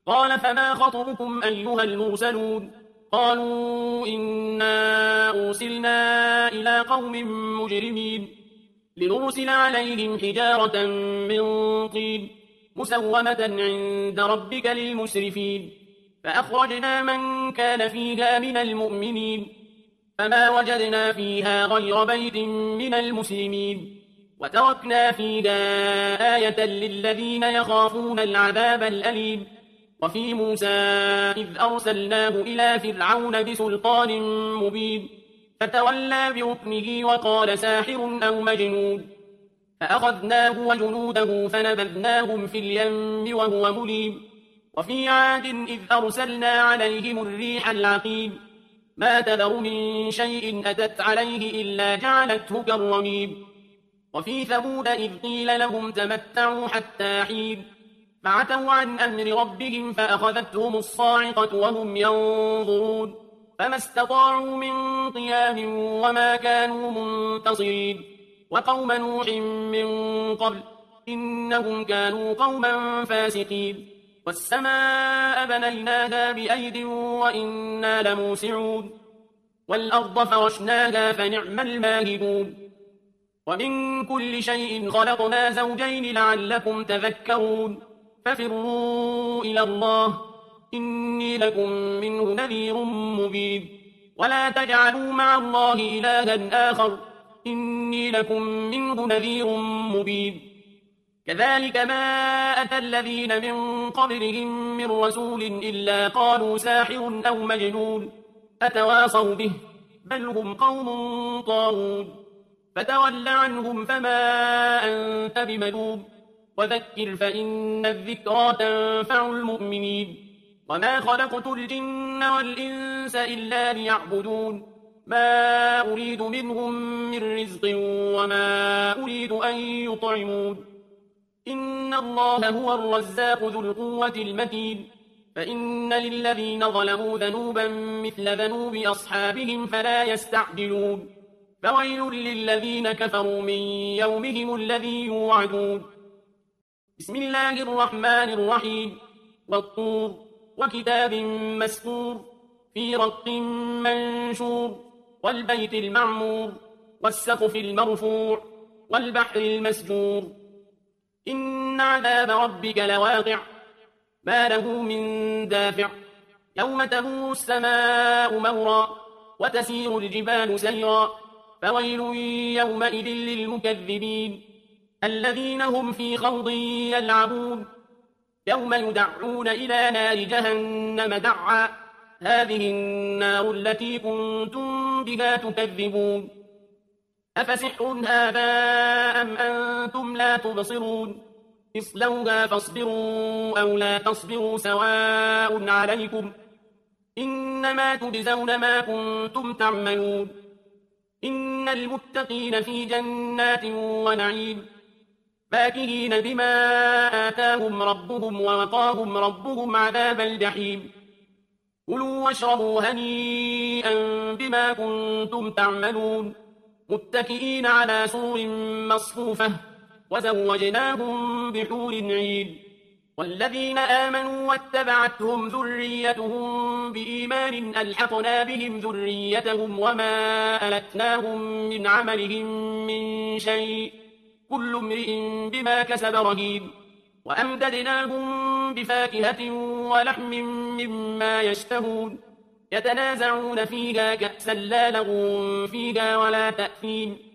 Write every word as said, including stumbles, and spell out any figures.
قال فما خطبكم أيها المرسلون قالوا إنا أرسلنا إلى قوم مجرمين لنرسل عليهم حجارة من طين مسومة عند ربك للمسرفين فأخرجنا من كان فيها من المؤمنين فما وجدنا فيها غير بيت من المسلمين وتركنا فيها آية للذين يخافون العذاب الأليم وفي موسى إذ أرسلناه إلى فرعون بسلطان مبين فتولى بركنه وقال ساحر أو مجنون فأخذناه وجنوده فنبذناهم في اليم وهو مليم وفي عاد إذ أرسلنا عليهم الريح العقيم ما تذر من شيء أتت عليه إلا جعلته كالرميم وفي ثمود إذ قيل لهم تمتعوا حتى حين فعتوا عن أمر ربهم فأخذتهم الصاعقة وهم ينظرون فما استطاعوا من قيام وما كانوا منتصرين وقوم نوح من قبل إنهم كانوا قوما فاسقين والسماء بنيناها بأيد وإنا لموسعون والأرض فرشناها فنعم الماهدون ومن كل شيء خلقنا زوجين لعلكم تذكرون ففروا إلى الله إني لكم منه نذير مبين ولا تجعلوا مع الله إلها آخر إني لكم منه نذير مبين كذلك ما أتى الذين من قبلهم من رسول إلا قالوا ساحر أو مجنون أتواصوا به بل هم قوم طاغون فتول عنهم فما أنت بملوم وذكر فإن الذكرى تنفع المؤمنين وما خلقت الجن والإنس إلا ليعبدون ما أريد منهم من رزق وما أريد أن يطعمون إن الله هو الرزاق ذو القوة المتين فإن للذين ظلموا ذنوبا مثل ذنوب أصحابهم فلا يستعجلون فويل للذين كفروا من يومهم الذي يوعدون بسم الله الرحمن الرحيم والطور وكتاب مسكور في رق منشور والبيت المعمور والسقف المرفوع والبحر المسجور إن عذاب ربك لواقع ما له من دافع يوم تمور السماء مورا وتسير الجبال سيرا فويل يومئذ للمكذبين الذين هم في خوض يلعبون يوم يدعون إلى نار جهنم دعا هذه النار التي كنتم بها تكذبون أفسحر هذا أم أنتم لا تبصرون اصلوها فاصبروا أو لا تصبروا سواء عليكم إنما تجزون ما كنتم تعملون إن المتقين في جنات ونعيم فاكهين بما آتاهم ربهم ووقاهم ربهم عذاب الجحيم كلوا واشربوا هنيئا بما كنتم تعملون متكئين على سور مصفوفة وزوجناهم بحور عين والذين آمنوا واتبعتهم ذريتهم بإيمان ألحقنا بهم ذريتهم وما ألتناهم من عملهم من شيء كل امرئ بما كسب رهين وأمددناهم بفاكهة ولحم مما يشتهون يتنازعون فيها كأسا لا لغو فيها ولا تأثيم